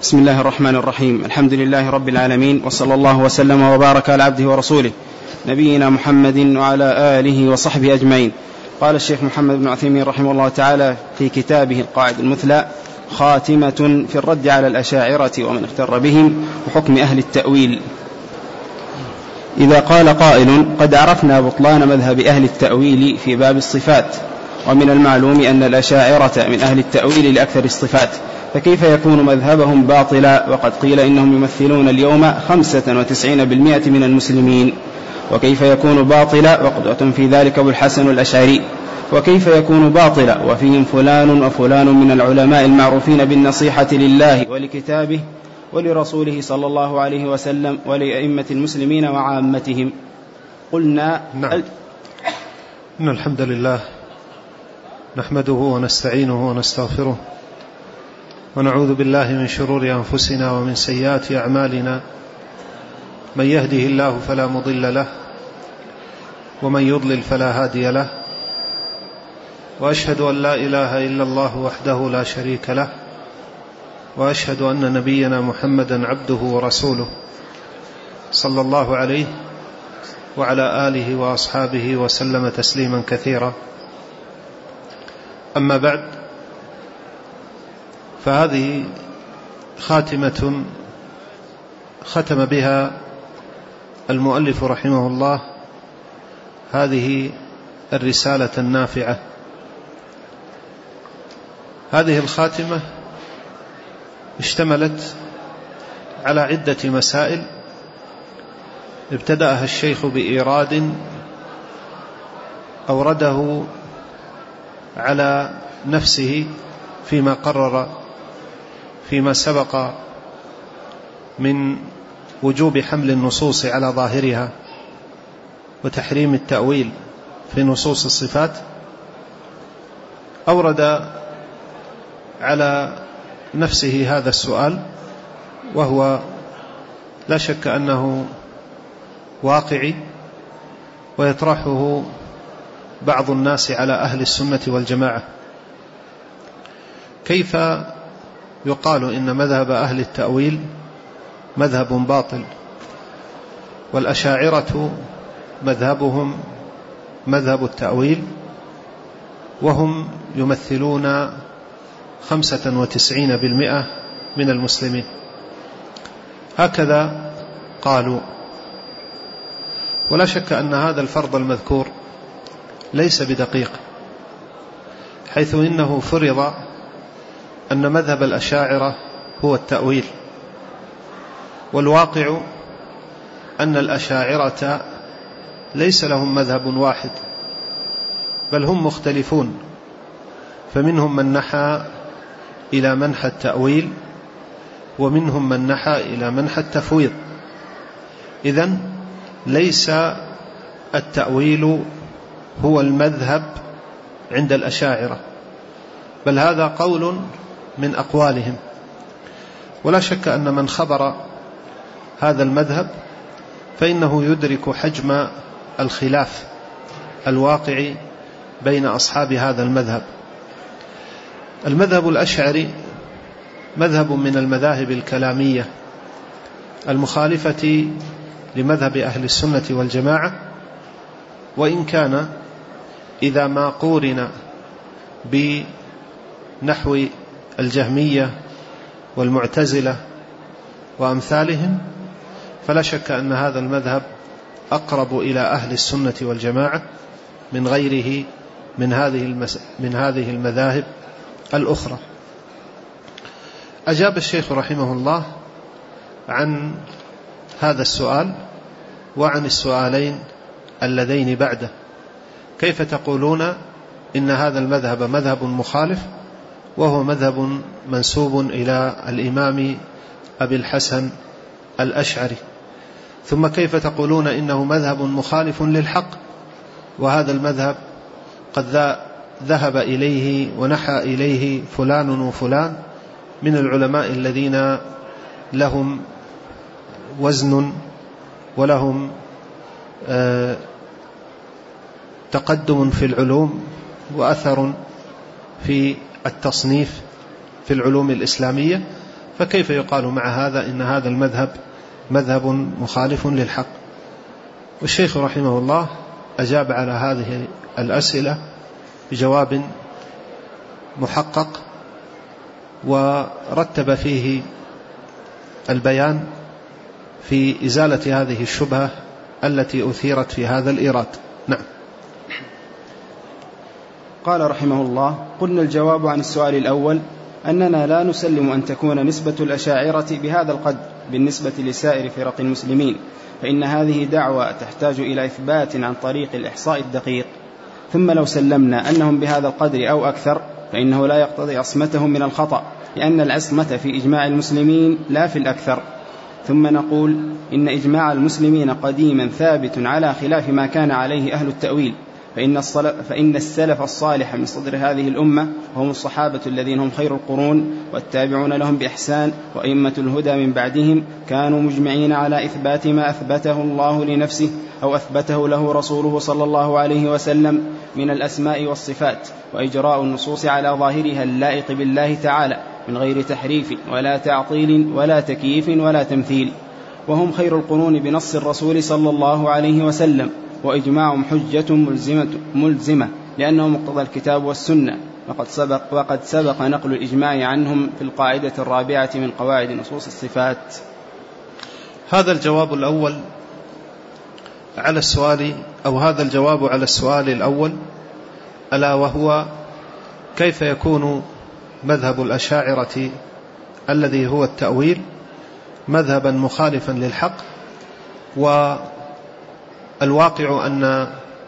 بسم الله الرحمن الرحيم. الحمد لله رب العالمين، وصلى الله وسلم وبارك على عبده ورسوله نبينا محمد وعلى آله وصحبه أجمعين. قال الشيخ محمد بن عثيمين رحمه الله تعالى في كتابه القاعدة المثلى: خاتمة في الرد على الأشاعرة ومن اغتر بهم وحكم أهل التأويل. إذا قال قائل: قد عرفنا بطلان مذهب أهل التأويل في باب الصفات، ومن المعلوم أن الأشاعرة من أهل التأويل لأكثر الصفات، فكيف يكون مذهبهم باطلا وقد قيل إنهم يمثلون اليوم 95% من المسلمين؟ وكيف يكون باطلا وقدوة في ذلك أبو الحسن الأشعري؟ وكيف يكون باطلا وفيهم فلان وفلان من العلماء المعروفين بالنصيحة لله ولكتابه ولرسوله صلى الله عليه وسلم ولأئمة المسلمين وعامتهم؟ قلنا نعم. إن الحمد لله نحمده ونستعينه ونستغفره، ونعوذ بالله من شرور أنفسنا ومن سيئات أعمالنا، من يهده الله فلا مضل له ومن يضلل فلا هادي له، وأشهد أن لا إله إلا الله وحده لا شريك له، وأشهد أن نبينا محمدا عبده ورسوله صلى الله عليه وعلى آله وأصحابه وسلم تسليما كثيرا. أما بعد، فهذه خاتمة ختم بها المؤلف رحمه الله هذه الرسالة النافعة. هذه الخاتمة اشتملت على عدة مسائل، ابتدأها الشيخ بإيراد أورده على نفسه فيما قرر فيما سبق من وجوب حمل النصوص على ظاهرها وتحريم التأويل في نصوص الصفات. أورد على نفسه هذا السؤال، وهو لا شك أنه واقعي ويطرحه بعض الناس على أهل السنة والجماعة: كيف يقال إن مذهب أهل التأويل مذهب باطل، والأشاعرة مذهبهم مذهب التأويل، وهم يمثلون 95% من المسلمين؟ هكذا قالوا. ولا شك أن هذا الفرض المذكور ليس بدقيق، حيث إنه فرض أن مذهب الأشاعرة هو التأويل، والواقع أن الأشاعرة ليس لهم مذهب واحد، بل هم مختلفون، فمنهم من نحى إلى منحى التأويل، ومنهم من نحى إلى منحى التفويض. إذن ليس التأويل هو المذهب عند الأشاعرة، بل هذا قول من أقوالهم. ولا شك أن من خبر هذا المذهب فإنه يدرك حجم الخلاف الواقع بين أصحاب هذا المذهب. المذهب الأشعري مذهب من المذاهب الكلامية المخالفة لمذهب أهل السنة والجماعة، وإن كان إذا ما قورن بنحو الجهمية والمعتزلة وأمثالهم، فلا شك أن هذا المذهب أقرب إلى أهل السنة والجماعة من غيره من هذه المذاهب الأخرى. أجاب الشيخ رحمه الله عن هذا السؤال وعن السؤالين اللذين بعده: كيف تقولون إن هذا المذهب مذهب مخالف وهو مذهب منسوب إلى الإمام أبي الحسن الأشعري؟ ثم كيف تقولون إنه مذهب مخالف للحق وهذا المذهب قد ذهب إليه ونحى إليه فلان وفلان من العلماء الذين لهم وزن ولهم تقدم في العلوم وأثر في التصنيف في العلوم الإسلامية؟ فكيف يقال مع هذا إن هذا المذهب مذهب مخالف للحق؟ والشيخ رحمه الله أجاب على هذه الأسئلة بجواب محقق، ورتب فيه البيان في إزالة هذه الشبهة التي أثيرت في هذا الإيراد. نعم. قال رحمه الله: قلنا الجواب عن السؤال الأول أننا لا نسلم أن تكون نسبة الأشاعرة بهذا القدر بالنسبة لسائر فرق المسلمين، فإن هذه دعوة تحتاج إلى إثبات عن طريق الإحصاء الدقيق. ثم لو سلمنا أنهم بهذا القدر أو أكثر فإنه لا يقتضي عصمتهم من الخطأ، لأن العصمة في إجماع المسلمين لا في الأكثر. ثم نقول إن إجماع المسلمين قديما ثابت على خلاف ما كان عليه أهل التأويل، فإن السلف الصالح من صدر هذه الأمة هم الصحابة الذين هم خير القرون والتابعون لهم بإحسان وأئمة الهدى من بعدهم، كانوا مجمعين على إثبات ما أثبته الله لنفسه أو أثبته له رسوله صلى الله عليه وسلم من الأسماء والصفات، وإجراء النصوص على ظاهرها اللائق بالله تعالى من غير تحريف ولا تعطيل ولا تكييف ولا تمثيل. وهم خير القرون بنص الرسول صلى الله عليه وسلم، وإجماعهم حجة ملزمة لأنه مقتضى الكتاب والسنة، وقد سبق نقل الإجماع عنهم في القاعدة الرابعة من قواعد نصوص الصفات. هذا الجواب الأول على السؤال، أو هذا الجواب على السؤال الأول، ألا وهو كيف يكون مذهب الأشاعرة الذي هو التأويل مذهبا مخالفا للحق، والواقع أن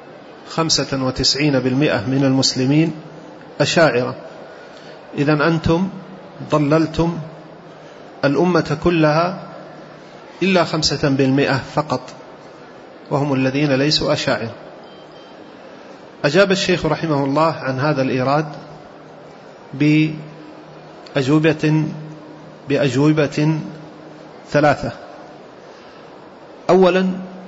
95% من المسلمين أشاعرة. إذن أنتم ضللتم الأمة كلها إلا 5% فقط، وهم الذين ليسوا أشاعرة. أجاب الشيخ رحمه الله عن هذا الإيراد بأجوبة ثلاثة. أولا،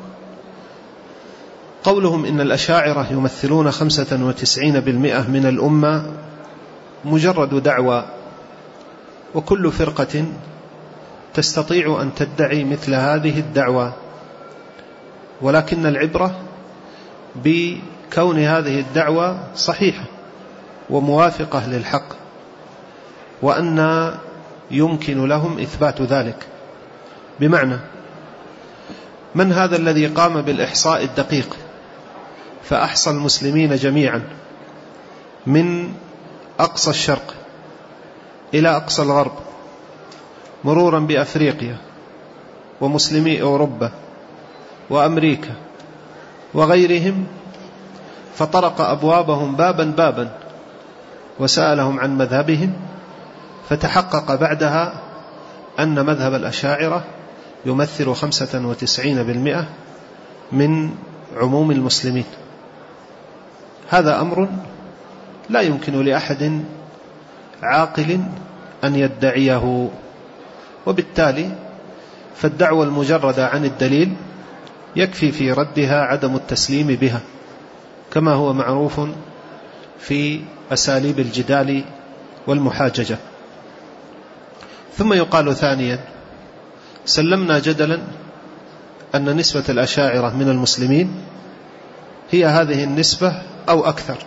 قولهم إن الأشاعرة يمثلون 95% من الأمة مجرد دعوى، وكل فرقة تستطيع أن تدعي مثل هذه الدعوى، ولكن العبرة بكون هذه الدعوى صحيحة وموافقة للحق، وأن يمكن لهم إثبات ذلك. بمعنى، من هذا الذي قام بالإحصاء الدقيق فأحصى المسلمين جميعا من أقصى الشرق إلى أقصى الغرب، مرورا بأفريقيا ومسلمي أوروبا وأمريكا وغيرهم، فطرق أبوابهم بابا بابا وسألهم عن مذهبهم، فتحقق بعدها أن مذهب الأشاعرة يمثل 95% من عموم المسلمين. هذا أمر لا يمكن لأحد عاقل أن يدعيه، وبالتالي فالدعوة المجردة عن الدليل يكفي في ردها عدم التسليم بها، كما هو معروف في أساليب الجدال والمحاججة. ثم يقال ثانيا: سلمنا جدلا أن نسبة الأشاعرة من المسلمين هي هذه النسبة أو أكثر،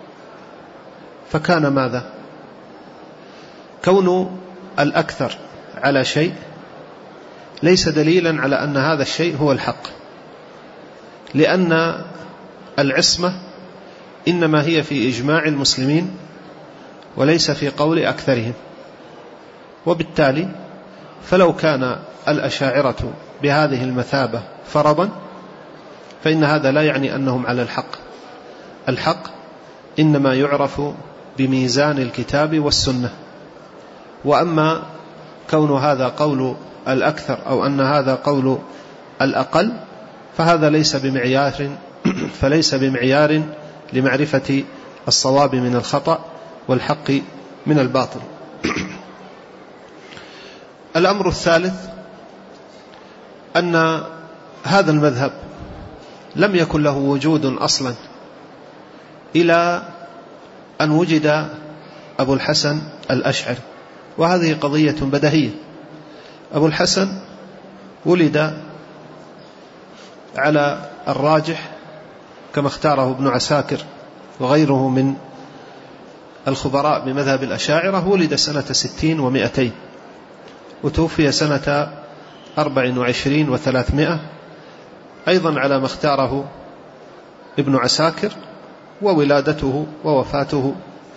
فكان ماذا؟ كون الأكثر على شيء ليس دليلا على أن هذا الشيء هو الحق، لأن العصمة إنما هي في إجماع المسلمين وليس في قول أكثرهم. وبالتالي فلو كان الأشاعرة بهذه المثابة فرضا، فإن هذا لا يعني أنهم على الحق. الحق إنما يعرف بميزان الكتاب والسنة، وأما كون هذا قول الأكثر أو أن هذا قول الأقل فهذا ليس بمعيار لمعرفة الصواب من الخطأ والحق من الباطل. الأمر الثالث أن هذا المذهب لم يكن له وجود أصلا إلى أن وجد أبو الحسن الأشعري وهذه قضية بديهية. أبو الحسن ولد على الراجح كما اختاره ابن عساكر وغيره من الخبراء بمذهب الأشاعرة، ولد سنة 60 و200، وتوفي سنة 24 و300، أيضا على ما اختاره ابن عساكر. وولادته ووفاته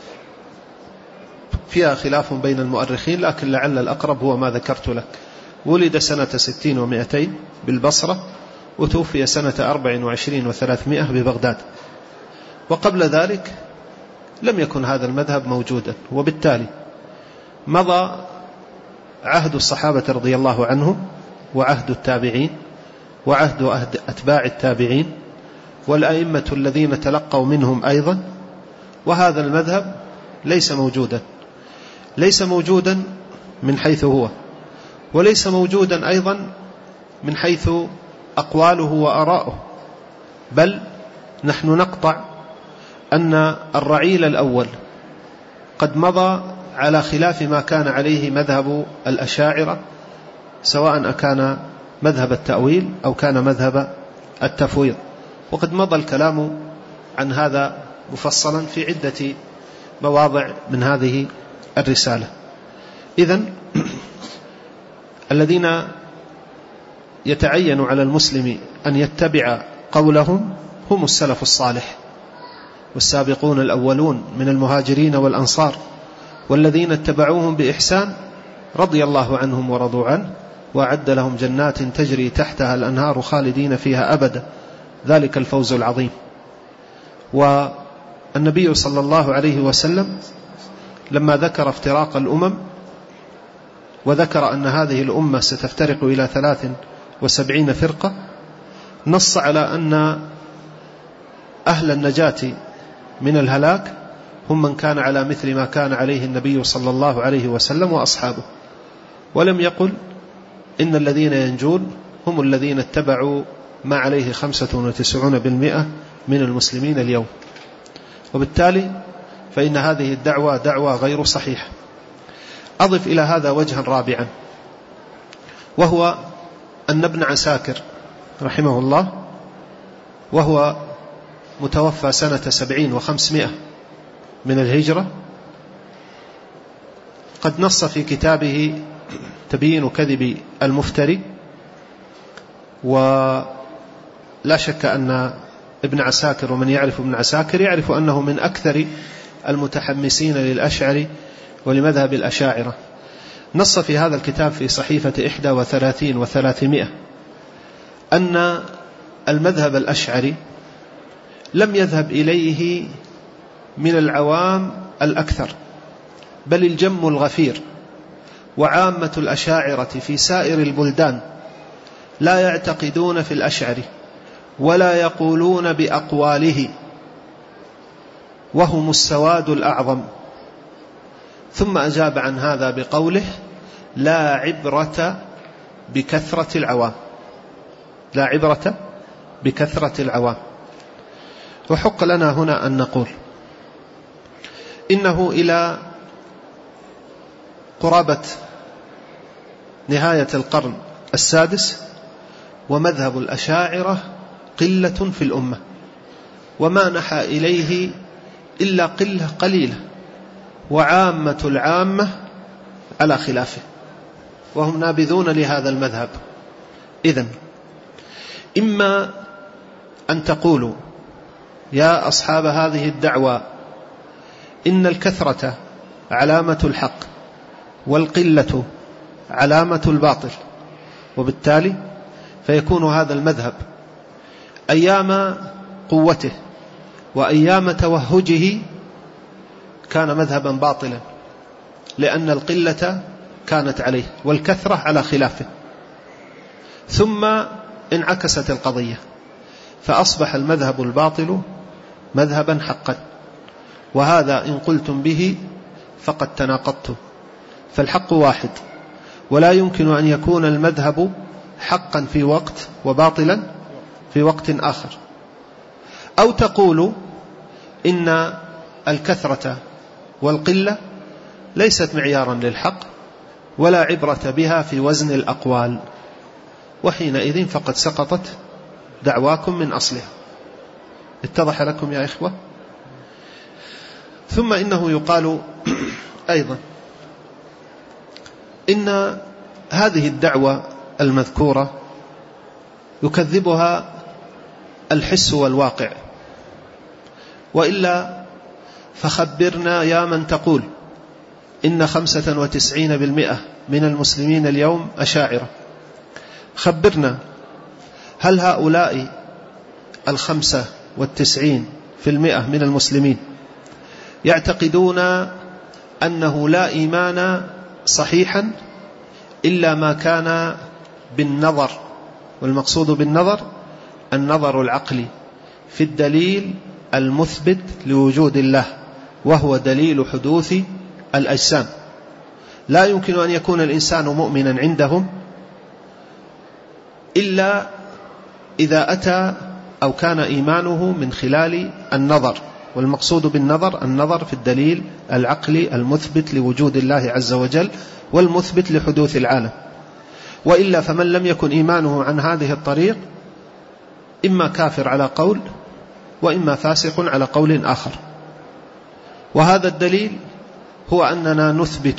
فيها خلاف بين المؤرخين، لكن لعل الأقرب هو ما ذكرت لك. ولد سنة 60 و200 بالبصرة، وتوفي سنة 24 و300 ببغداد. وقبل ذلك لم يكن هذا المذهب موجودا، وبالتالي مضى عهد الصحابة رضي الله عنهم، وعهد التابعين، وعهد أتباع التابعين، والأئمة الذين تلقوا منهم أيضا، وهذا المذهب ليس موجودا، ليس موجودا من حيث هو، وليس موجودا أيضا من حيث أقواله وآراؤه، بل نحن نقطع أن الرعيل الأول قد مضى على خلاف ما كان عليه مذهب الأشاعرة، سواء أكان مذهب التأويل أو كان مذهب التفويض، وقد مضى الكلام عن هذا مفصلا في عدة مواضع من هذه الرسالة. إذن الذين يتعين على المسلم أن يتبع قولهم هم السلف الصالح والسابقون الأولون من المهاجرين والأنصار، والذين اتبعوهم بإحسان رضي الله عنهم ورضوا عنه، وأعد لهم جنات تجري تحتها الأنهار خالدين فيها أبدا، ذلك الفوز العظيم. والنبي صلى الله عليه وسلم لما ذكر افتراق الأمم وذكر أن هذه الأمة ستفترق إلى 73 فرقة، نص على أن أهل النجاة من الهلاك هم من كان على مثل ما كان عليه النبي صلى الله عليه وسلم وأصحابه، ولم يقل إن الذين ينجون هم الذين اتبعوا ما عليه 95% من المسلمين اليوم. وبالتالي فإن هذه الدعوة دعوة غير صحيحة. أضف إلى هذا وجها رابعا، وهو أن ابن عساكر رحمه الله، وهو متوفى سنة 70 و500 من الهجرة، قد نص في كتابه تبيين كذب المفتري. ولا شك أن ابن عساكر ومن يعرف ابن عساكر يعرف أنه من أكثر المتحمسين للأشعري ولمذهب الأشاعرة. نص في هذا الكتاب في صحيفة 31 و300 أن المذهب الأشعري لم يذهب إليه من العوام الأكثر، بل الجم الغفير، وعامة الأشاعرة في سائر البلدان لا يعتقدون في الأشعري ولا يقولون بأقواله، وهم السواد الأعظم. ثم أجاب عن هذا بقوله: لا عبرة بكثرة العوام، لا عبرة بكثرة العوام. وحق لنا هنا أن نقول إنه إلى قرابة نهاية القرن السادس ومذهب الأشاعرة قلة في الأمة، وما نحى إليه إلا قلة قليلة، وعامة العامة على خلافه، وهم نابذون لهذا المذهب. إذن إما أن تقولوا يا أصحاب هذه الدعوة إن الكثرة علامة الحق والقلة علامة الباطل، وبالتالي فيكون هذا المذهب أيام قوته وأيام توهجه كان مذهبا باطلا، لأن القلة كانت عليه والكثرة على خلافه. ثم انعكست القضية فأصبح المذهب الباطل مذهبا حقا، وهذا إن قلتم به فقد تناقضتم، فالحق واحد، ولا يمكن أن يكون المذهب حقا في وقت وباطلا في وقت آخر. أو تقول إن الكثرة والقلة ليست معيارا للحق ولا عبرة بها في وزن الأقوال، وحينئذ فقد سقطت دعواكم من أصلها. اتضح لكم يا إخوة؟ ثم إنه يقال أيضا إن هذه الدعوة المذكورة يكذبها الحس والواقع، وإلا فخبرنا يا من تقول إن 95% من المسلمين اليوم أشاعرة، خبرنا هل هؤلاء 95% من المسلمين يعتقدون أنه لا إيمان صحيحا إلا ما كان بالنظر، والمقصود بالنظر النظر العقلي في الدليل المثبت لوجود الله، وهو دليل حدوث الأجسام. لا يمكن أن يكون الإنسان مؤمنا عندهم إلا إذا أتى أو كان إيمانه من خلال النظر، والمقصود بالنظر النظر في الدليل العقلي المثبت لوجود الله عز وجل والمثبت لحدوث العالم. وإلا فمن لم يكن إيمانه عن هذه الطريق إما كافر على قول وإما فاسق على قول آخر. وهذا الدليل هو أننا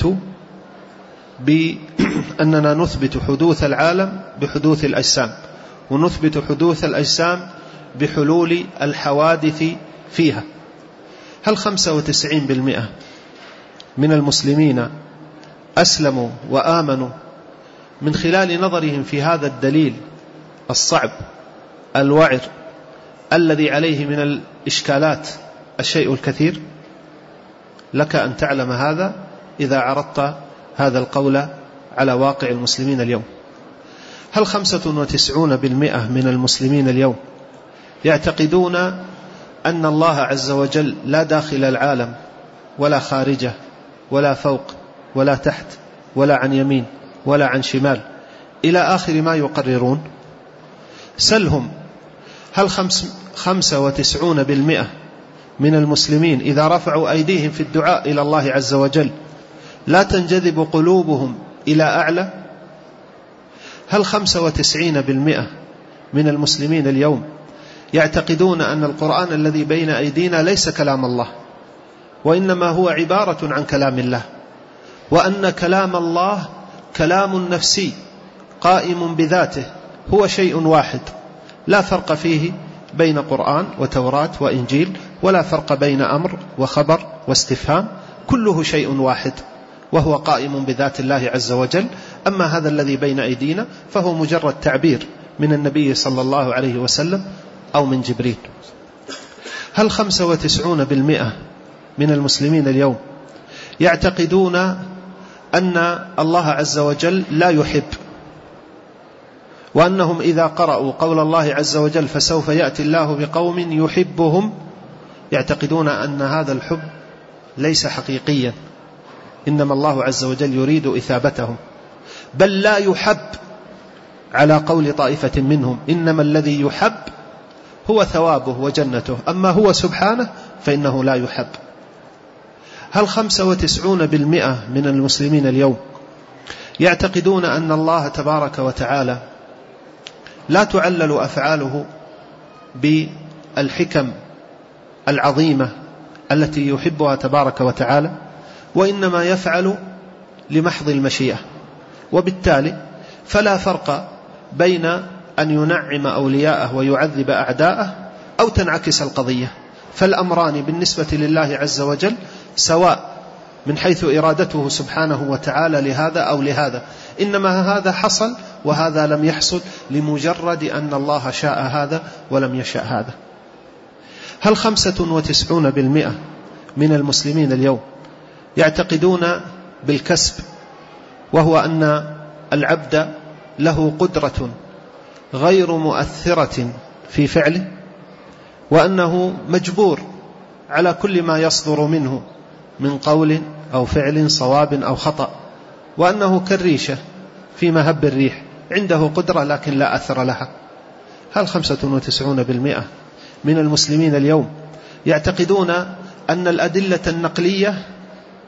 نثبت حدوث العالم بحدوث الأجسام، ونثبت حدوث الأجسام بحلول الحوادث فيها. هل 95% من المسلمين أسلموا وآمنوا من خلال نظرهم في هذا الدليل الصعب الوعر الذي عليه من الإشكالات الشيء الكثير؟ لك أن تعلم هذا إذا عرضت هذا القول على واقع المسلمين اليوم. هل 95% من المسلمين اليوم يعتقدون أن الله عز وجل لا داخل العالم ولا خارجه ولا فوق ولا تحت ولا عن يمين ولا عن شمال إلى آخر ما يقررون؟ سلهم هل 95% من المسلمين إذا رفعوا أيديهم في الدعاء إلى الله عز وجل لا تنجذب قلوبهم إلى أعلى؟ هل 95% من المسلمين اليوم يعتقدون أن القرآن الذي بين أيدينا ليس كلام الله وإنما هو عبارة عن كلام الله، وأن كلام الله كلام نفسي قائم بذاته هو شيء واحد لا فرق فيه بين قرآن وتوراة وإنجيل، ولا فرق بين أمر وخبر واستفهام، كله شيء واحد وهو قائم بذات الله عز وجل. أما هذا الذي بين أيدينا فهو مجرد تعبير من النبي صلى الله عليه وسلم أو من جبريل. هل 95% من المسلمين اليوم يعتقدون أن الله عز وجل لا يحب، وأنهم إذا قرأوا قول الله عز وجل فسوف يأتي الله بقوم يحبهم يعتقدون أن هذا الحب ليس حقيقيا، إنما الله عز وجل يريد إثابتهم، بل لا يحب على قول طائفة منهم، إنما الذي يحب هو ثوابه وجنته، أما هو سبحانه فإنه لا يحب. هل 95% من المسلمين اليوم يعتقدون أن الله تبارك وتعالى لا تعلل أفعاله بالحكم العظيمة التي يحبها تبارك وتعالى، وإنما يفعل لمحض المشيئة، وبالتالي فلا فرق بين أن ينعم أولياءه ويعذب أعداءه أو تنعكس القضية، فالأمران بالنسبة لله عز وجل سواء من حيث إرادته سبحانه وتعالى لهذا أو لهذا، إنما هذا حصل وهذا لم يحصل لمجرد أن الله شاء هذا ولم يشاء هذا. هل 95% من المسلمين اليوم يعتقدون بالكسب، وهو أن العبد له قدرة غير مؤثرة في فعله، وأنه مجبور على كل ما يصدر منه من قول أو فعل صواب أو خطأ، وأنه كالريشة في مهب الريح عنده قدرة لكن لا أثر لها؟ هل 95% من المسلمين اليوم يعتقدون أن الأدلة النقلية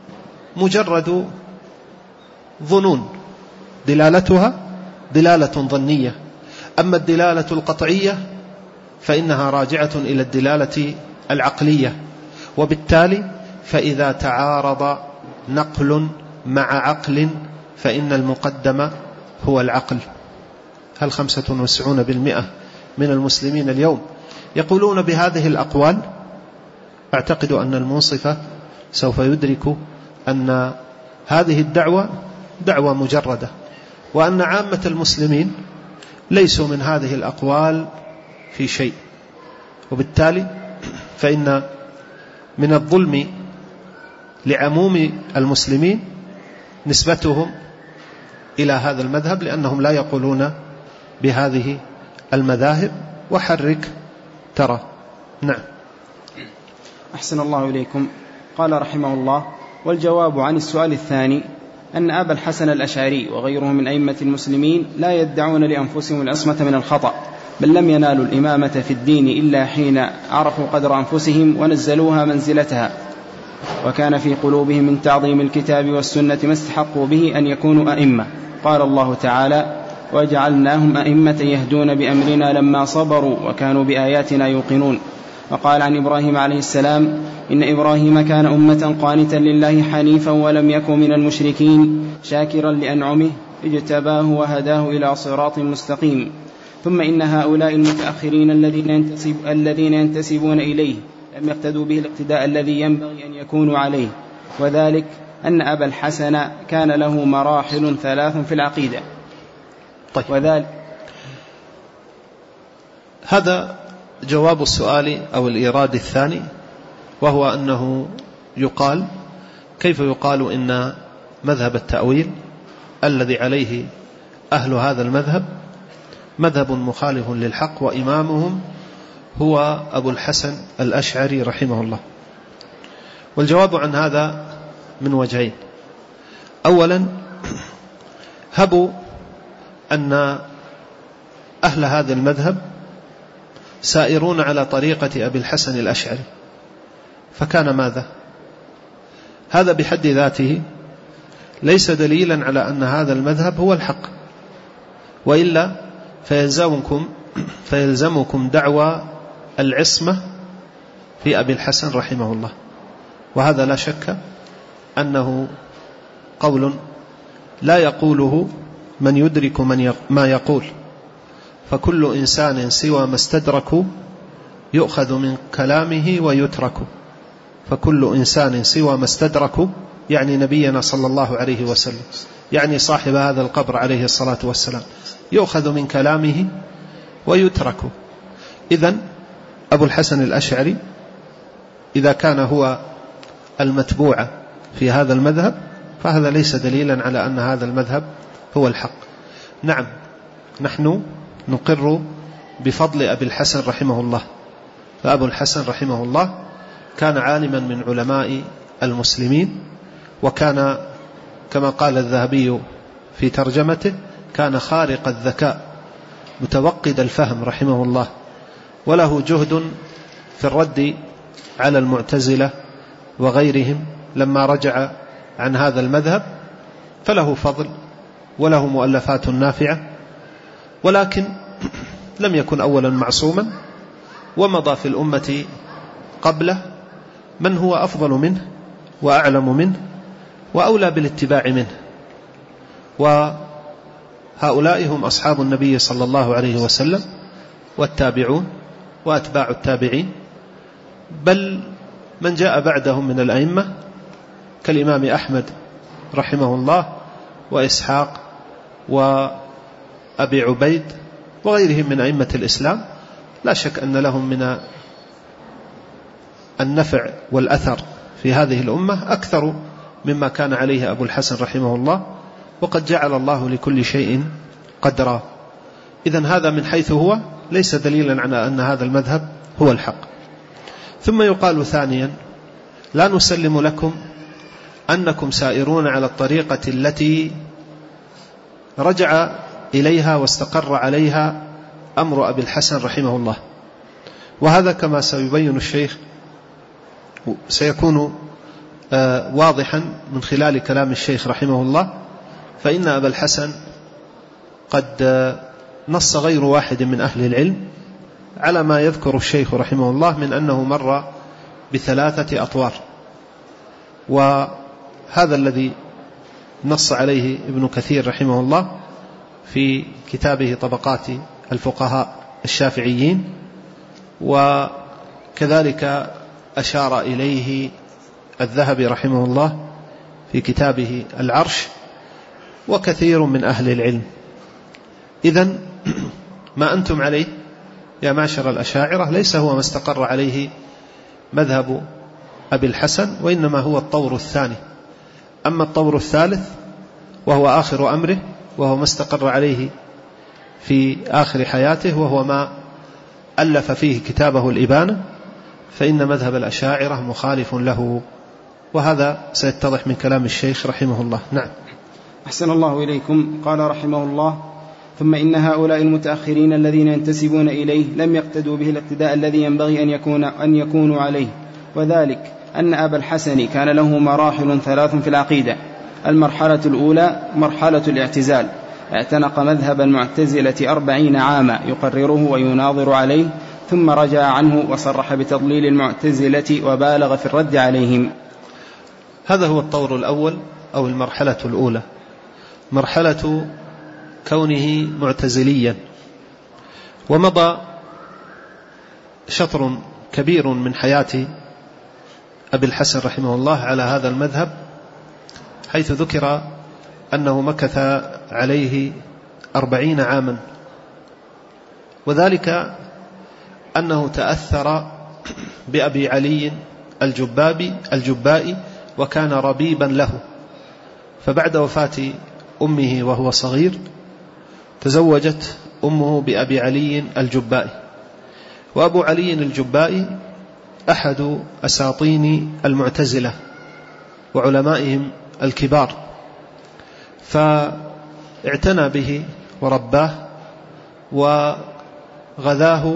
مجرد ظنون، دلالتها دلالة ظنية. أما الدلالة القطعية فإنها راجعة إلى الدلالة العقلية. وبالتالي فإذا تعارض نقل مع عقل فإن المقدم هو العقل. هل 95% من المسلمين اليوم يقولون بهذه الأقوال؟ أعتقد أن المنصف سوف يدرك أن هذه الدعوة دعوة مجردة، وأن عامة المسلمين ليسوا من هذه الأقوال في شيء. وبالتالي فإن من الظلم لعموم المسلمين نسبتهم إلى هذا المذهب، لأنهم لا يقولون بهذه المذاهب. وحرك ترى. نعم. أحسن الله إليكم. قال رحمه الله: والجواب عن السؤال الثاني أن أبا الحسن الأشعري وغيره من أئمة المسلمين لا يدعون لأنفسهم العصمة من الخطأ، بل لم ينالوا الإمامة في الدين إلا حين عرفوا قدر أنفسهم ونزلوها منزلتها، وكان في قلوبهم من تعظيم الكتاب والسنة ما استحقوا به أن يكونوا أئمة. قال الله تعالى: وجعلناهم أئمة يهدون بأمرنا لما صبروا وكانوا بآياتنا يوقنون. وقال عن إبراهيم عليه السلام: إن إبراهيم كان أمة قانتا لله حنيفا ولم يكن من المشركين شاكرا لأنعمه اجتباه وهداه إلى صراط مستقيم. ثم إن هؤلاء المتأخرين الذين ينتسبون إليه لم يقتدوا به الاقتداء الذي ينبغي أن يكونوا عليه، وذلك أن أبا الحسن كان له مراحل 3 في العقيدة. طيب. وذلك هذا جواب السؤال أو الإيراد الثاني، وهو أنه يقال: كيف يقال إن مذهب التأويل الذي عليه أهل هذا المذهب مذهب مخالف للحق وإمامهم هو أبو الحسن الأشعري رحمه الله؟ والجواب عن هذا من وجهين. أولا، هبوا أن أهل هذا المذهب سائرون على طريقة أبي الحسن الأشعري، فكان ماذا؟ هذا بحد ذاته ليس دليلا على أن هذا المذهب هو الحق، وإلا فيلزمكم دعوى العصمة في أبي الحسن رحمه الله، وهذا لا شك أنه قول لا يقوله من يدرك ما يقول، فكل إنسان سوى ما استدرك يؤخذ من كلامه ويترك. فكل إنسان سوى ما استدرك يعني نبينا صلى الله عليه وسلم، يعني صاحب هذا القبر عليه الصلاة والسلام، يؤخذ من كلامه ويترك. إذن أبو الحسن الأشعري إذا كان هو المتبوع في هذا المذهب فهذا ليس دليلا على أن هذا المذهب هو الحق. نعم، نحن نقر بفضل أبي الحسن رحمه الله، فأبو الحسن رحمه الله كان عالما من علماء المسلمين، وكان كما قال الذهبي في ترجمته كان خارق الذكاء متوقد الفهم رحمه الله، وله جهد في الرد على المعتزلة وغيرهم لما رجع عن هذا المذهب، فله فضل وله مؤلفات نافعة، ولكن لم يكن أولا معصوما، ومضى في الأمة قبله من هو أفضل منه وأعلم منه وأولى بالاتباع منه، وهؤلاء هم أصحاب النبي صلى الله عليه وسلم والتابعون وأتباع التابعين، بل من جاء بعدهم من الأئمة كالإمام أحمد رحمه الله وإسحاق وأبي عبيد وغيرهم من أئمة الإسلام، لا شك أن لهم من النفع والأثر في هذه الأمة أكثر مما كان عليه أبو الحسن رحمه الله، وقد جعل الله لكل شيء قدرا. إذن هذا من حيث هو ليس دليلا على أن هذا المذهب هو الحق. ثم يقال ثانيا: لا نسلم لكم أنكم سائرون على الطريقة التي رجع إليها واستقر عليها أمر أبي الحسن رحمه الله، وهذا كما سيبين الشيخ سيكون واضحا من خلال كلام الشيخ رحمه الله، فإن أبا الحسن قد نص غير واحد من أهل العلم على ما يذكر الشيخ رحمه الله من أنه مر ب3 أطوار، وهذا الذي نص عليه ابن كثير رحمه الله في كتابه طبقات الفقهاء الشافعيين، وكذلك أشار إليه الذهبي رحمه الله في كتابه العرش، وكثير من أهل العلم. إذن ما أنتم عليه يا معشر الأشاعرة ليس هو ما استقر عليه مذهب أبي الحسن، وإنما هو الطور الثاني. أما الطور الثالث وهو آخر أمره، وهو ما استقر عليه في آخر حياته، وهو ما ألف فيه كتابه الإبانة، فإن مذهب الأشاعرة مخالف له، وهذا سيتضح من كلام الشيخ رحمه الله. نعم. أحسن الله إليكم. قال رحمه الله: ثم إن هؤلاء المتأخرين الذين ينتسبون إليه لم يقتدوا به الاقتداء الذي ينبغي أن يكونوا عليه، وذلك أن أبا الحسن كان له مراحل 3 في العقيدة. المرحلة الأولى مرحلة الاعتزال، اعتنق مذهب المعتزلة 40 عاما يقرره ويناظر عليه، ثم رجع عنه وصرح بتضليل المعتزلة وبالغ في الرد عليهم. هذا هو الطور الأول أو المرحلة الأولى، مرحلة كونه معتزليا. ومضى شطر كبير من حياة أبي الحسن رحمه الله على هذا المذهب، حيث ذكر أنه مكث عليه 40 عاما، وذلك أنه تأثر بأبي علي الجبائي وكان ربيبا له، فبعد وفاة أمه وهو صغير تزوجت أمه بأبي علي الجبائي، وأبو علي الجبائي أحد أساطين المعتزلة وعلمائهم الكبار، فاعتنى به ورباه وغذاه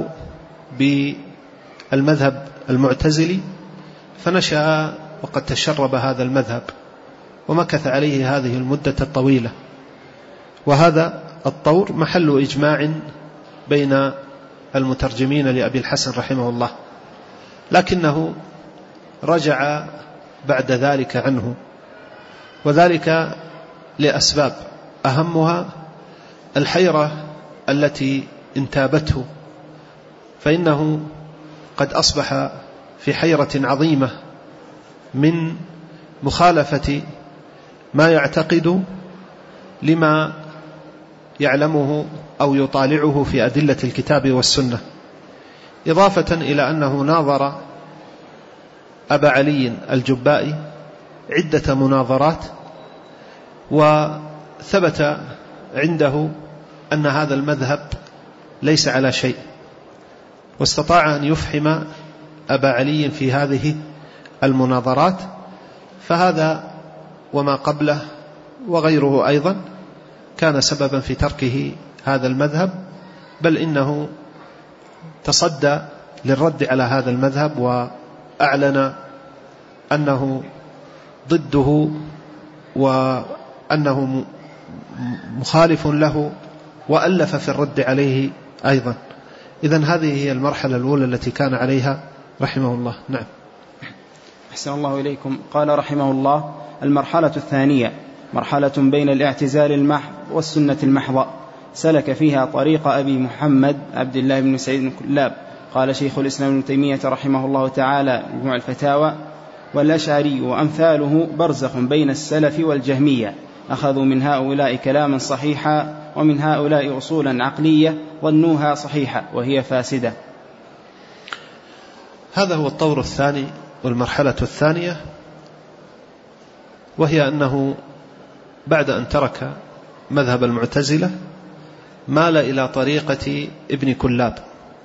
بالمذهب المعتزلي، فنشأ وقد تشرب هذا المذهب ومكث عليه هذه المدة الطويلة. وهذا الطور محل إجماع بين المترجمين لأبي الحسن رحمه الله، لكنه رجع بعد ذلك عنه، وذلك لأسباب، أهمها الحيرة التي انتابته، فإنه قد أصبح في حيرة عظيمة من مخالفة ما يعتقد لما يعلمه أو يطالعه في أدلة الكتاب والسنة، إضافة إلى أنه ناظر أبا علي الجبائي عدة مناظرات، وثبت عنده أن هذا المذهب ليس على شيء، واستطاع أن يفحم أبا علي في هذه المناظرات، فهذا وما قبله وغيره أيضا كان سببا في تركه هذا المذهب، بل إنه تصدى للرد على هذا المذهب وأعلن أنه ضده وأنه مخالف له، وألف في الرد عليه أيضا. إذن هذه هي المرحلة الأولى التي كان عليها رحمه الله. نعم. أحسن الله إليكم. قال رحمه الله: المرحلة الثانية مرحلة بين الاعتزال المحض والسنة المحضة، سلك فيها طريق أبي محمد عبد الله بن سعيد بن كلاب. قال شيخ الإسلام ابن تيمية رحمه الله تعالى مجموع الفتاوى: والأشعري وأمثاله برزخ بين السلف والجهمية، أخذوا من هؤلاء كلاما صحيحا ومن هؤلاء أصولا عقلية ظنوها صحيحة وهي فاسدة. هذا هو الطور الثاني والمرحلة الثانية، وهي أنه بعد أن ترك مذهب المعتزلة مال إلى طريقة ابن كلاب.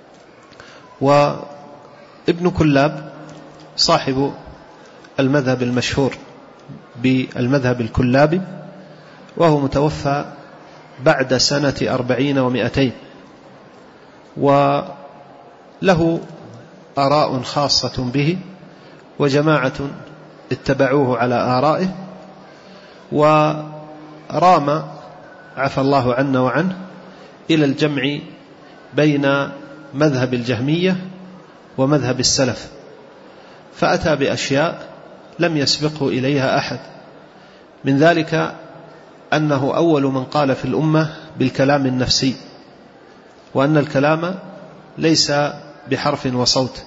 وابن كلاب صاحب المذهب المشهور بالمذهب الكلابي، وهو متوفى بعد سنة 40 و200، وله آراء خاصة به وجماعة اتبعوه على آرائه، ورام عفى الله عنا وعنه إلى الجمع بين مذهب الجهمية ومذهب السلف، فأتى بأشياء لم يسبقه إليها أحد، من ذلك أنه أول من قال في الأمة بالكلام النفسي، وأن الكلام ليس بحرف وصوت،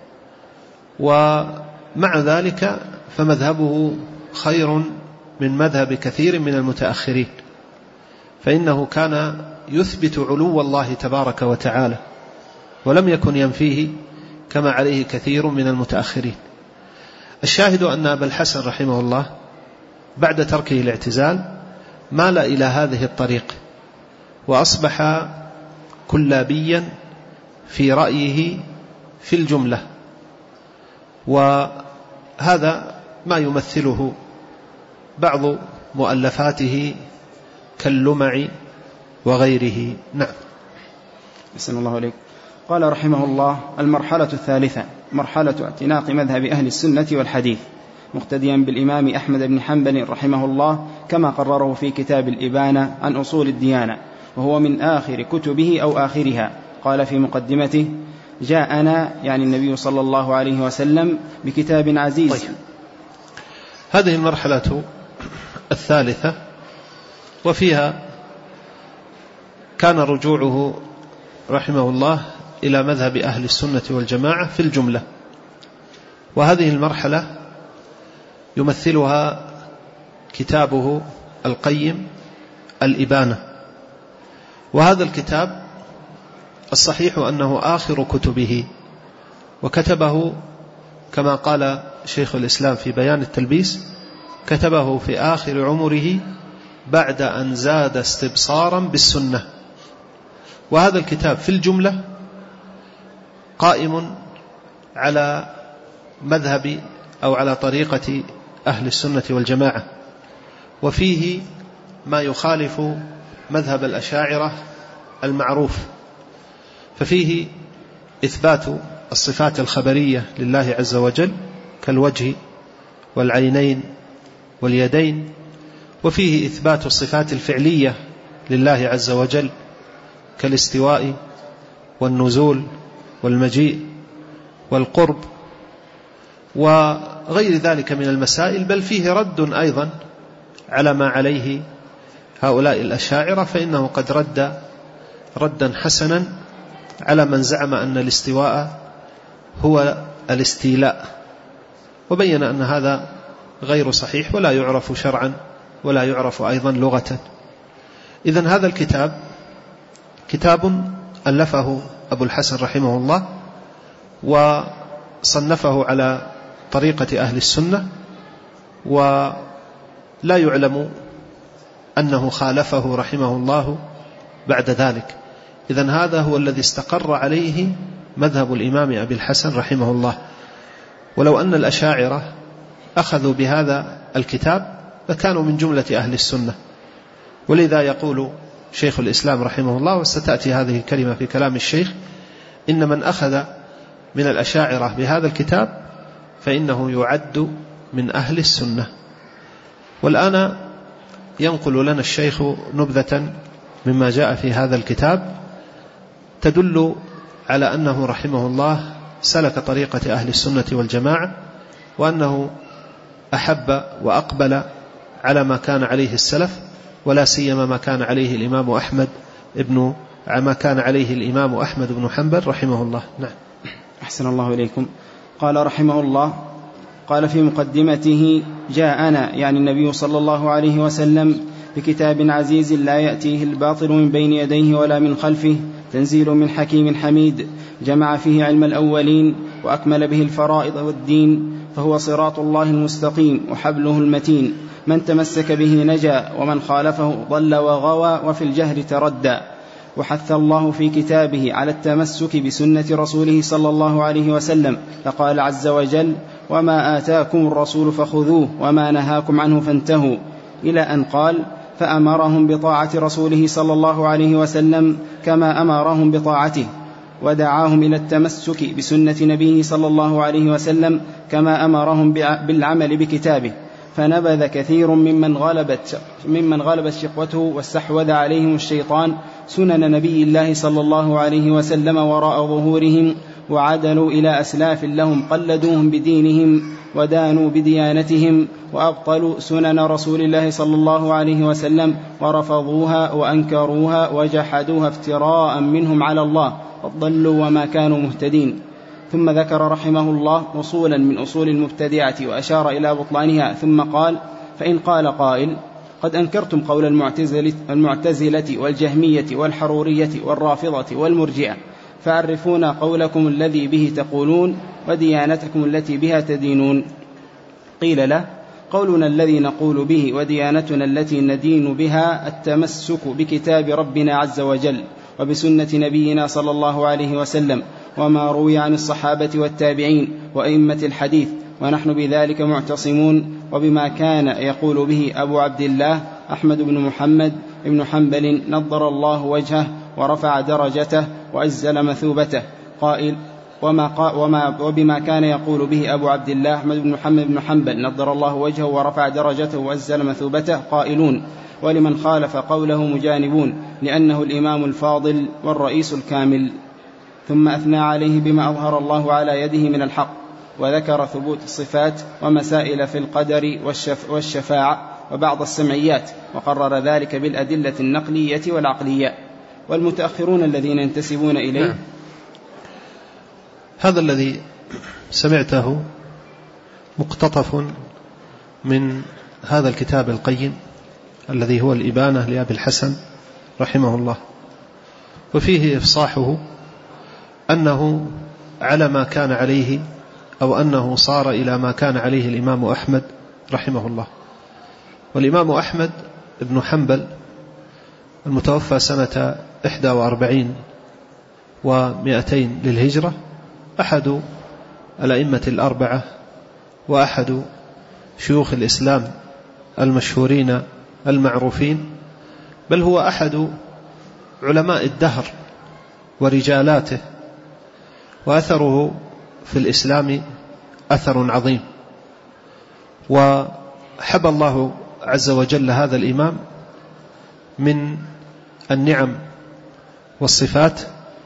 ومع ذلك فمذهبه خير من مذهب كثير من المتأخرين، فإنه كان يثبت علو الله تبارك وتعالى ولم يكن ينفيه كما عليه كثير من المتأخرين. الشاهد أن أبا الحسن رحمه الله بعد تركه الاعتزال مال إلى هذه الطريق، وأصبح كلابيا في رأيه في الجملة، وهذا ما يمثله بعض مؤلفاته كاللمع وغيره. نعم. أحسن الله عليك. قال رحمه الله: المرحلة الثالثة مرحلة اعتناق مذهب أهل السنة والحديث، مقتديا بالإمام أحمد بن حنبل رحمه الله كما قرره في كتاب الإبانة عن أصول الديانة، وهو من آخر كتبه أو آخرها. قال في مقدمته: جاءنا يعني النبي صلى الله عليه وسلم بكتاب عزيز. طيب. هذه المرحلة الثالثة، وفيها كان رجوعه رحمه الله إلى مذهب أهل السنة والجماعة في الجملة، وهذه المرحلة يمثلها كتابه القيم الإبانة، وهذا الكتاب الصحيح أنه آخر كتبه، وكتبه كما قال شيخ الإسلام في بيان التلبيس، كتبه في آخر عمره بعد أن زاد استبصارا بالسنة. وهذا الكتاب في الجملة قائم على مذهب أو على طريقة أهل السنة والجماعة، وفيه ما يخالف مذهب الأشاعرة المعروف، ففيه إثبات الصفات الخبرية لله عز وجل كالوجه والعينين واليدين، وفيه إثبات الصفات الفعلية لله عز وجل كالاستواء والنزول والمجيء والقرب وغير ذلك من المسائل، بل فيه رد أيضا على ما عليه هؤلاء الأشاعرة، فإنه قد رد ردا حسنا على من زعم أن الاستواء هو الاستيلاء، وبين أن هذا غير صحيح ولا يعرف شرعا ولا يعرف أيضا لغة. إذن هذا الكتاب كتاب ألفه أبو الحسن رحمه الله، وصنفه على طريقة أهل السنة، ولا يعلم أنه خالفه رحمه الله بعد ذلك. إذن هذا هو الذي استقر عليه مذهب الإمام أبي الحسن رحمه الله. ولو أن الأشاعرة أخذوا بهذا الكتاب فكانوا من جملة أهل السنة، ولذا يقول شيخ الإسلام رحمه الله، وستأتي هذه الكلمة في كلام الشيخ: إن من أخذ من الأشاعرة بهذا الكتاب فإنه يعد من أهل السنة. والآن ينقل لنا الشيخ نبذة مما جاء في هذا الكتاب تدل على أنه رحمه الله سلك طريقة أهل السنة والجماعة، وأنه أحب وأقبل على ما كان عليه السلف، ولا سيما ما كان عليه الإمام أحمد بن حنبل رحمه الله. نعم. أحسن الله إليكم. قال رحمه الله: قال في مقدمته: جاءنا يعني النبي صلى الله عليه وسلم بكتاب عزيز لا يأتيه الباطل من بين يديه ولا من خلفه، تنزيل من حكيم حميد، جمع فيه علم الأولين وأكمل به الفرائض والدين، فهو صراط الله المستقيم وحبله المتين، من تمسك به نجا ومن خالفه ضل وغوى وفي الجهر تردى. وحث الله في كتابه على التمسك بسنة رسوله صلى الله عليه وسلم، فقال عز وجل: وما آتاكم الرسول فخذوه وما نهاكم عنه فانتهوا، إلى أن قال: فأمرهم بطاعة رسوله صلى الله عليه وسلم كما أمرهم بطاعته. ودعاهم إلى التمسك بسنة نبيه صلى الله عليه وسلم كما أمرهم بالعمل بكتابه، فنبذ كثير ممن غلبت شقوته واستحوذ عليهم الشيطان سنن نبي الله صلى الله عليه وسلم وراء ظهورهم، وعدلوا إلى أسلاف لهم قلدوهم بدينهم ودانوا بديانتهم، وأبطلوا سنن رسول الله صلى الله عليه وسلم ورفضوها وأنكروها وجحدوها افتراء منهم على الله، وضلوا وما كانوا مهتدين. ثم ذكر رحمه الله أصولا من أصول المبتدعة وأشار إلى بطلانها، ثم قال: فإن قال قائل: قد أنكرتم قول المعتزلة والجهمية والحرورية والرافضة والمرجئة، فعرفونا قولكم الذي به تقولون وديانتكم التي بها تدينون. قيل له: قولنا الذي نقول به وديانتنا التي ندين بها التمسك بكتاب ربنا عز وجل وبسنة نبينا صلى الله عليه وسلم وما روي عن الصحابة والتابعين وأئمة الحديث، ونحن بذلك معتصمون، وبما كان يقول به أبو عبد الله أحمد بن محمد بن حنبل نضر الله وجهه ورفع درجته وأزل مثوبته. قائل: وبما كان يقول به أبو عبد الله أحمد بن محمد بن حنبل نضر الله وجهه ورفع درجته وأزل مثوبته قائلون، ولمن خالف قوله مجانبون، لأنه الإمام الفاضل والرئيس الكامل. ثم أثنى عليه بما أظهر الله على يده من الحق، وذكر ثبوت الصفات ومسائل في القدر والشفاعة وبعض السمعيات، وقرر ذلك بالأدلة النقلية والعقلية. والمتأخرون الذين ينتسبون إليه هذا الذي سمعته مقتطف من هذا الكتاب القيم الذي هو الإبانة لأبي الحسن رحمه الله، وفيه إفصاحه أنه على ما كان عليه، أو أنه صار إلى ما كان عليه الإمام أحمد رحمه الله. والإمام أحمد بن حنبل المتوفى سنة 41 و200 للهجرة أحد الأئمة الأربعة، وأحد شيوخ الإسلام المشهورين المعروفين، بل هو أحد علماء الدهر ورجالاته، وأثره في الإسلام أثر عظيم. وحب الله عز وجل هذا الإمام من النعم والصفات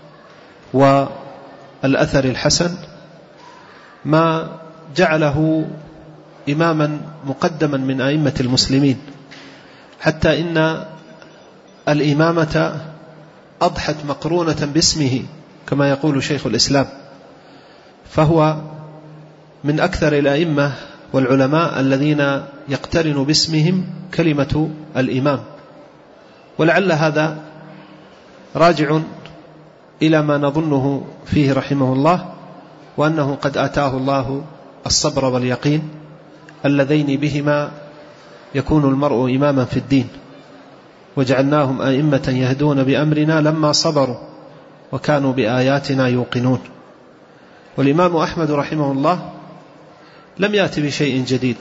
والأثر الحسن ما جعله إماما مقدما من أئمة المسلمين، حتى إن الإمامة أضحت مقرونة باسمه كما يقول شيخ الإسلام، فهو من أكثر الأئمة والعلماء الذين يقترن باسمهم كلمة الإمام. ولعل هذا راجع إلى ما نظنه فيه رحمه الله، وأنه قد آتاه الله الصبر واليقين اللذين بهما يكون المرء إماما في الدين، وجعلناهم أئمة يهدون بأمرنا لما صبروا وكانوا بآياتنا يوقنون. والإمام أحمد رحمه الله لم يأتي بشيء جديد،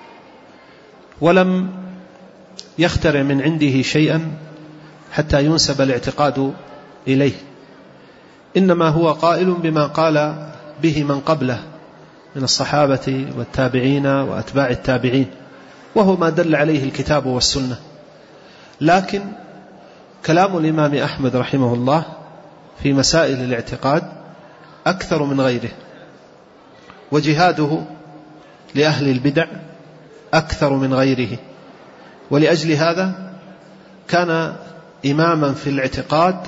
ولم يخترع من عنده شيئا حتى ينسب الاعتقاد إليه، إنما هو قائل بما قال به من قبله من الصحابة والتابعين وأتباع التابعين، وهو ما دل عليه الكتاب والسنة. لكن كلام الإمام أحمد رحمه الله في مسائل الاعتقاد أكثر من غيره، وجهاده لأهل البدع أكثر من غيره، ولأجل هذا كان إماما في الاعتقاد،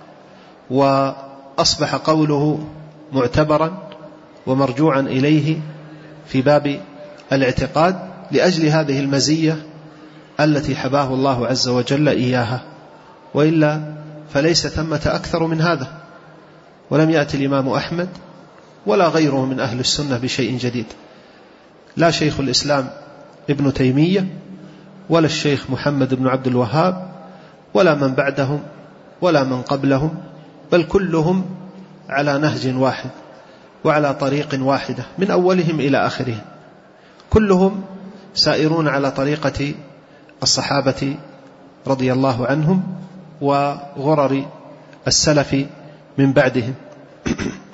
وأصبح قوله معتبرا ومرجوعا إليه في باب الاعتقاد لأجل هذه المزية التي حباه الله عز وجل إياها، وإلا فليس ثمة أكثر من هذا. ولم يأتي الإمام أحمد ولا غيره من أهل السنة بشيء جديد، لا شيخ الإسلام ابن تيمية ولا الشيخ محمد بن عبد الوهاب ولا من بعدهم ولا من قبلهم، بل كلهم على نهج واحد وعلى طريق واحدة من أولهم إلى آخرهم، كلهم سائرون على طريقة الصحابة رضي الله عنهم وغرر السلف من بعدهم.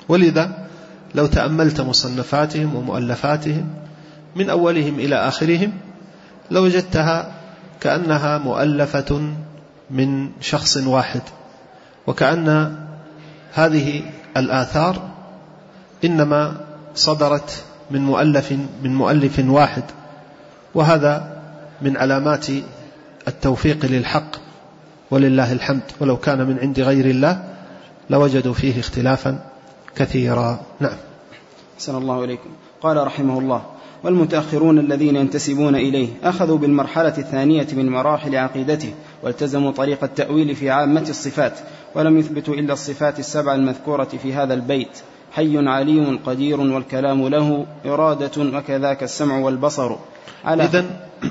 ولذا لو تأملت مصنفاتهم ومؤلفاتهم من أولهم إلى آخرهم لوجدتها كأنها مؤلفة من شخص واحد، وكأن هذه الآثار إنما صدرت من مؤلف واحد، وهذا من علامات التوفيق للحق ولله الحمد. ولو كان من عند غير الله لوجدوا فيه اختلافا كثيرا. نعم. أحسن الله إليكم. قال رحمه الله: والمتأخرون الذين ينتسبون إليه أخذوا بالمرحلة الثانية من مراحل عقيدته، والتزموا طريق التأويل في عامة الصفات، ولم يثبتوا إلا الصفات السبع المذكورة في هذا البيت: حي عليم قدير والكلام له إرادة وكذاك السمع والبصر. إذن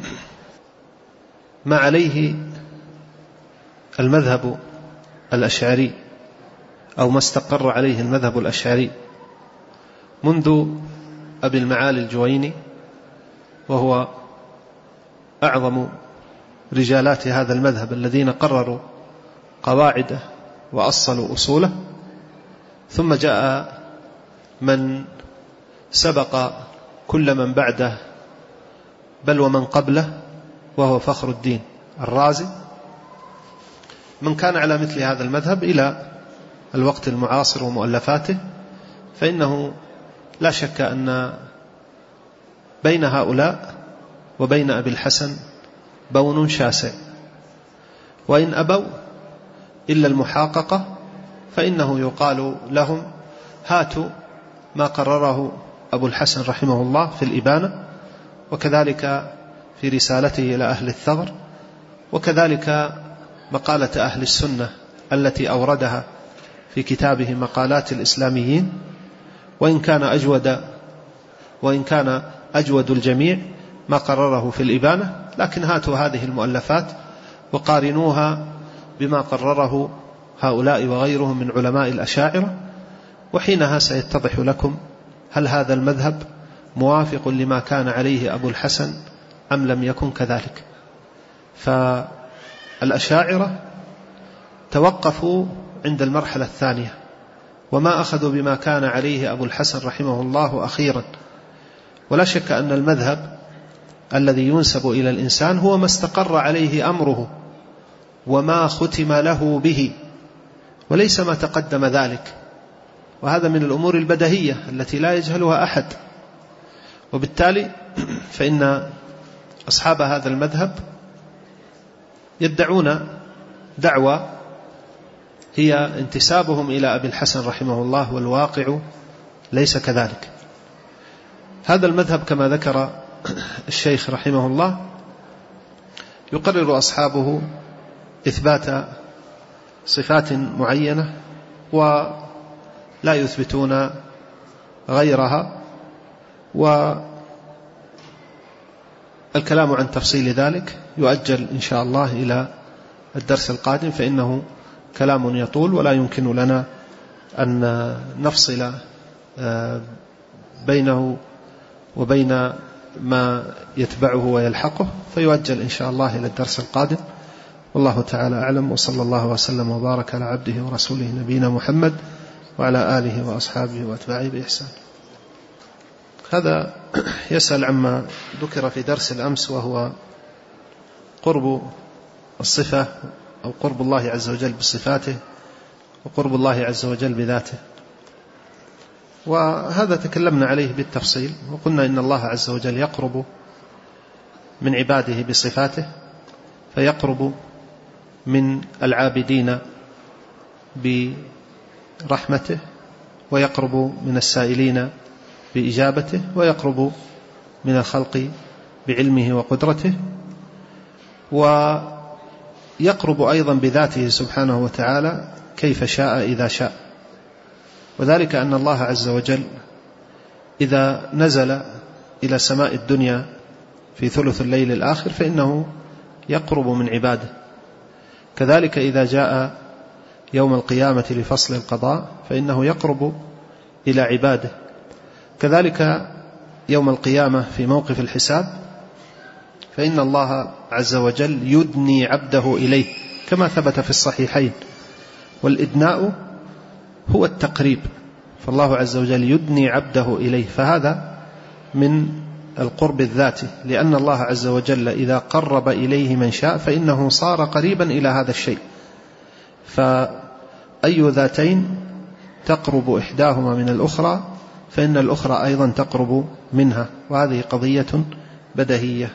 ما عليه المذهب الأشعري أو ما استقر عليه المذهب الأشعري منذ أبي المعالي الجويني، وهو أعظم رجالات هذا المذهب الذين قرروا قواعده وأصلوا أصوله، ثم جاء من سبق كل من بعده بل ومن قبله، وهو فخر الدين الرازي، من كان على مثل هذا المذهب إلى الوقت المعاصر ومؤلفاته، فإنه لا شك أن بين هؤلاء وبين أبي الحسن بون شاسع، وإن أبوا إلا المحاققة فإنه يقال لهم: هاتوا ما قرره أبو الحسن رحمه الله في الإبانة، وكذلك في رسالته إلى أهل الثغر، وكذلك مقالة أهل السنة التي أوردها في كتابه مقالات الإسلاميين، وإن كان أجود الجميع ما قرره في الإبانة، لكن هاتوا هذه المؤلفات وقارنوها بما قرره هؤلاء وغيرهم من علماء الأشاعرة، وحينها سيتضح لكم هل هذا المذهب موافق لما كان عليه أبو الحسن أم لم يكن كذلك. فالأشاعرة توقفوا عند المرحلة الثانية، وما أخذوا بما كان عليه أبو الحسن رحمه الله أخيرا. ولا شك أن المذهب الذي ينسب إلى الإنسان هو ما استقر عليه أمره وما ختم له به، وليس ما تقدم ذلك، وهذا من الأمور البديهية التي لا يجهلها أحد. وبالتالي فإن أصحاب هذا المذهب يدعون دعوى هي انتسابهم إلى أبي الحسن رحمه الله، والواقع ليس كذلك. هذا المذهب كما ذكر الشيخ رحمه الله يقرر أصحابه إثبات صفات معينة ولا يثبتون غيرها، والكلام عن تفصيل ذلك يؤجل إن شاء الله إلى الدرس القادم، فإنه كلام يطول ولا يمكن لنا أن نفصل بينه وبين ما يتبعه ويلحقه، فيؤجل إن شاء الله إلى الدرس القادم. والله تعالى أعلم، وصلى الله وسلم وبارك على عبده ورسوله نبينا محمد وعلى آله وأصحابه وأتباعه بإحسان. هذا يسأل عما ذكر في درس الأمس، وهو قرب الصفة أو قرب الله عز وجل بصفاته وقرب الله عز وجل بذاته. وهذا تكلمنا عليه بالتفصيل، وقلنا إن الله عز وجل يقرب من عباده بصفاته، فيقرب من العابدين برحمته، ويقرب من السائلين بإجابته، ويقرب من الخلق بعلمه وقدرته، ويقرب أيضا بذاته سبحانه وتعالى كيف شاء إذا شاء. وذلك أن الله عز وجل إذا نزل إلى سماء الدنيا في ثلث الليل الآخر فإنه يقرب من عباده، كذلك إذا جاء يوم القيامة لفصل القضاء فإنه يقرب إلى عباده، كذلك يوم القيامة في موقف الحساب فإن الله عز وجل يدني عبده إليه كما ثبت في الصحيحين. والإدناء هو التقريب، فالله عز وجل يدني عبده إليه، فهذا من القرب الذاتي، لأن الله عز وجل إذا قرب إليه من شاء فإنه صار قريبا إلى هذا الشيء. فأي ذاتين تقرب إحداهما من الأخرى فإن الأخرى أيضا تقرب منها، وهذه قضية بديهية.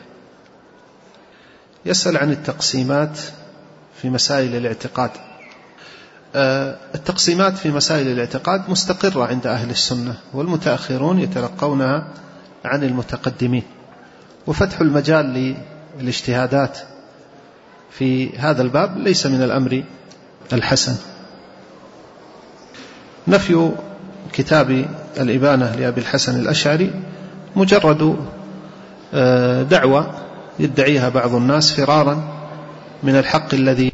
يسأل عن التقسيمات في مسائل الاعتقاد. التقسيمات في مسائل الاعتقاد مستقرة عند أهل السنة، والمتأخرون يتلقونها عن المتقدمين، وفتح المجال للاجتهادات في هذا الباب ليس من الأمر الحسن. نفي كتاب الإبانة لأبي الحسن الأشعري مجرد دعوة يدعيها بعض الناس فرارا من الحق الذي